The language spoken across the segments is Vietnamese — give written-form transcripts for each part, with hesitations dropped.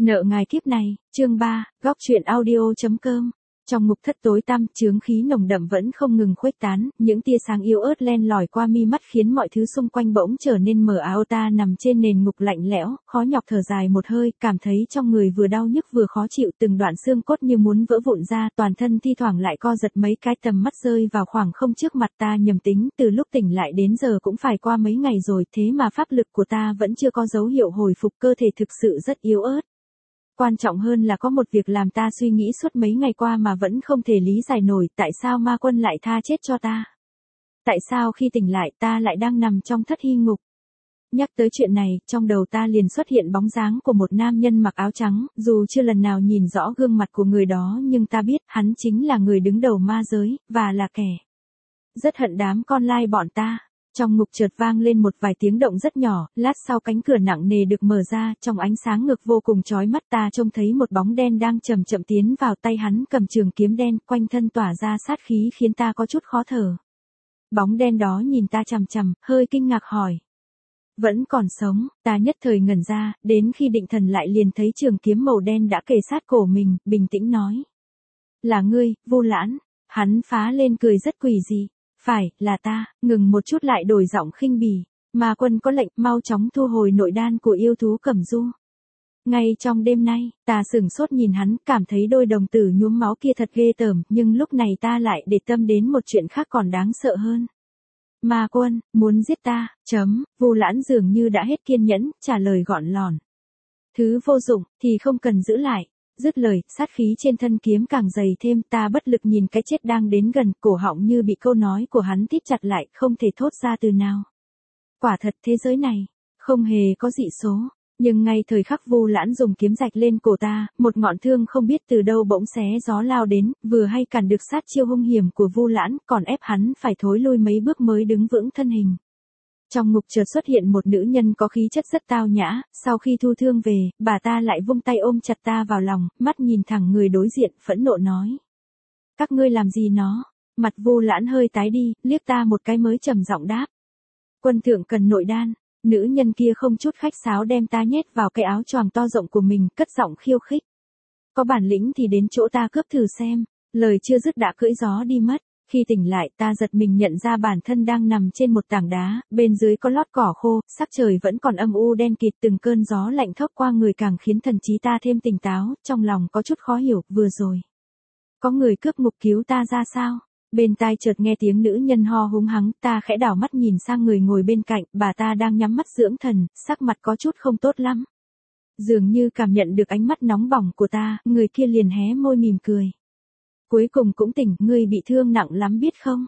Nợ ngài kiếp này, chương 3, góc truyện audio.com. Trong ngục thất tối tăm, chướng khí nồng đậm vẫn không ngừng khuếch tán, những tia sáng yếu ớt len lỏi qua mi mắt khiến mọi thứ xung quanh bỗng trở nên mờ ảo. Ta nằm trên nền ngục lạnh lẽo, khó nhọc thở dài một hơi, cảm thấy trong người vừa đau nhức vừa khó chịu, từng đoạn xương cốt như muốn vỡ vụn ra, toàn thân thi thoảng lại co giật mấy cái, tầm mắt rơi vào khoảng không trước mặt. Ta nhầm tính, từ lúc tỉnh lại đến giờ cũng phải qua mấy ngày rồi, thế mà pháp lực của ta vẫn chưa có dấu hiệu hồi phục, cơ thể thực sự rất yếu ớt. Quan trọng hơn là có một việc làm ta suy nghĩ suốt mấy ngày qua mà vẫn không thể lý giải nổi, tại sao ma quân lại tha chết cho ta? Tại sao khi tỉnh lại ta lại đang nằm trong thất hy ngục? Nhắc tới chuyện này, trong đầu ta liền xuất hiện bóng dáng của một nam nhân mặc áo trắng, dù chưa lần nào nhìn rõ gương mặt của người đó nhưng ta biết hắn chính là người đứng đầu ma giới, và là kẻ rất hận đám con lai bọn ta. Trong ngục chợt vang lên một vài tiếng động rất nhỏ, lát sau cánh cửa nặng nề được mở ra, trong ánh sáng ngược vô cùng chói mắt ta trông thấy một bóng đen đang chậm chậm tiến vào, tay hắn cầm trường kiếm đen, quanh thân tỏa ra sát khí khiến ta có chút khó thở. Bóng đen đó nhìn ta chằm chằm, hơi kinh ngạc hỏi: "Vẫn còn sống?" Ta nhất thời ngẩn ra, đến khi định thần lại liền thấy trường kiếm màu đen đã kề sát cổ mình, bình tĩnh nói: "Là ngươi, Vu Lãn." Hắn phá lên cười rất quỷ dị: "Phải, là ta." Ngừng một chút lại đổi giọng khinh bỉ: "Ma quân có lệnh, mau chóng thu hồi nội đan của yêu thú Cẩm Du. Ngay trong đêm nay." Ta sửng sốt nhìn hắn, cảm thấy đôi đồng tử nhuốm máu kia thật ghê tởm, nhưng lúc này ta lại để tâm đến một chuyện khác còn đáng sợ hơn. "Ma quân, muốn giết ta?" Vu Lãn dường như đã hết kiên nhẫn, trả lời gọn lòn: "Thứ vô dụng, thì không cần giữ lại." Dứt lời, sát khí trên thân kiếm càng dày thêm, ta bất lực nhìn cái chết đang đến gần, cổ họng như bị câu nói của hắn thít chặt lại, không thể thốt ra từ nào. Quả thật thế giới này không hề có dị số, nhưng ngay thời khắc Vu Lãn dùng kiếm rạch lên cổ ta, một ngọn thương không biết từ đâu bỗng xé gió lao đến, vừa hay cản được sát chiêu hung hiểm của Vu Lãn, còn ép hắn phải thối lui mấy bước mới đứng vững thân hình. Trong ngục chợt xuất hiện một nữ nhân có khí chất rất tao nhã, sau khi thu thương về, bà ta lại vung tay ôm chặt ta vào lòng, mắt nhìn thẳng người đối diện, phẫn nộ nói: "Các ngươi làm gì nó?" Mặt Vu Lãn hơi tái đi, liếc ta một cái mới trầm giọng đáp: "Quân thượng cần nội đan." Nữ nhân kia không chút khách sáo đem ta nhét vào cái áo choàng to rộng của mình, cất giọng khiêu khích: "Có bản lĩnh thì đến chỗ ta cướp thử xem." Lời chưa dứt đã cưỡi gió đi mất. Khi tỉnh lại, ta giật mình nhận ra bản thân đang nằm trên một tảng đá, bên dưới có lót cỏ khô, sắc trời vẫn còn âm u đen kịt, từng cơn gió lạnh thốc qua người càng khiến thần trí ta thêm tỉnh táo, trong lòng có chút khó hiểu, vừa rồi có người cướp ngục cứu ta ra sao? Bên tai chợt nghe tiếng nữ nhân ho húng hắng, ta khẽ đảo mắt nhìn sang người ngồi bên cạnh, bà ta đang nhắm mắt dưỡng thần, sắc mặt có chút không tốt lắm. Dường như cảm nhận được ánh mắt nóng bỏng của ta, người kia liền hé môi mỉm cười: "Cuối cùng cũng tỉnh, ngươi bị thương nặng lắm biết không?"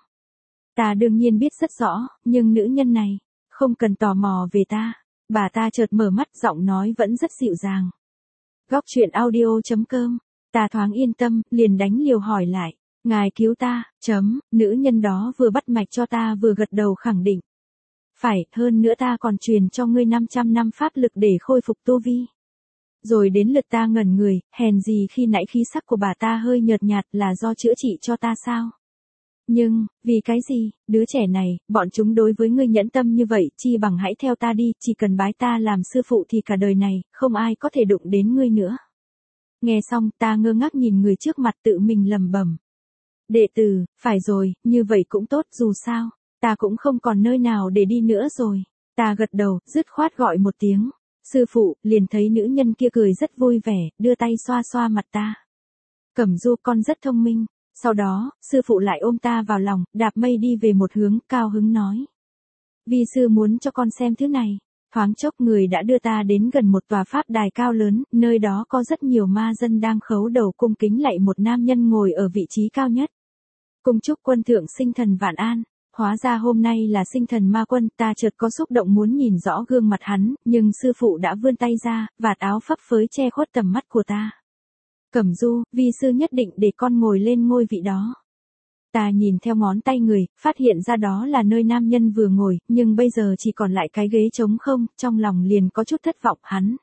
Ta đương nhiên biết rất rõ, nhưng nữ nhân này không cần tò mò về ta. Bà ta chợt mở mắt, giọng nói vẫn rất dịu dàng. Góc truyện audio.com. Ta thoáng yên tâm, liền đánh liều hỏi lại: "Ngài cứu ta?" Nữ nhân đó vừa bắt mạch cho ta vừa gật đầu khẳng định: "Phải, hơn nữa ta còn truyền cho ngươi 500 năm pháp lực để khôi phục tu vi." Rồi đến lượt ta ngẩn người, hèn gì khi nãy khí sắc của bà ta hơi nhợt nhạt, là do chữa trị cho ta sao? Nhưng, vì cái gì? "Đứa trẻ này, bọn chúng đối với ngươi nhẫn tâm như vậy, chi bằng hãy theo ta đi, chỉ cần bái ta làm sư phụ thì cả đời này, không ai có thể đụng đến ngươi nữa." Nghe xong, ta ngơ ngác nhìn người trước mặt, tự mình lẩm bẩm: "Đệ tử, phải rồi, như vậy cũng tốt, dù sao ta cũng không còn nơi nào để đi nữa rồi." Ta gật đầu, dứt khoát gọi một tiếng: "Sư phụ." Liền thấy nữ nhân kia cười rất vui vẻ, đưa tay xoa xoa mặt ta: "Cẩm Du, con rất thông minh." Sau đó, sư phụ lại ôm ta vào lòng, đạp mây đi về một hướng, cao hứng nói: "Vi sư muốn cho con xem thứ này." Thoáng chốc người đã đưa ta đến gần một tòa pháp đài cao lớn, nơi đó có rất nhiều ma dân đang khấu đầu cung kính lạy một nam nhân ngồi ở vị trí cao nhất. "Cung chúc quân thượng sinh thần vạn an." Hóa ra hôm nay là sinh thần ma quân, ta chợt có xúc động muốn nhìn rõ gương mặt hắn, nhưng sư phụ đã vươn tay ra, vạt áo phấp phới che khuất tầm mắt của ta. "Cẩm Du, vi sư nhất định để con ngồi lên ngôi vị đó." Ta nhìn theo ngón tay người, phát hiện ra đó là nơi nam nhân vừa ngồi, nhưng bây giờ chỉ còn lại cái ghế trống không, trong lòng liền có chút thất vọng. "Hắn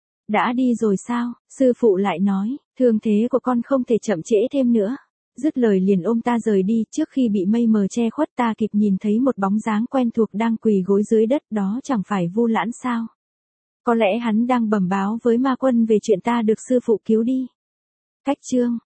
đã đi rồi sao?" Sư phụ lại nói: "Thương thế của con không thể chậm trễ thêm nữa." Dứt lời liền ôm ta rời đi, trước khi bị mây mờ che khuất ta kịp nhìn thấy một bóng dáng quen thuộc đang quỳ gối dưới đất, đó chẳng phải Vu Lãn sao? Có lẽ hắn đang bẩm báo với ma quân về chuyện ta được sư phụ cứu đi. Cách chương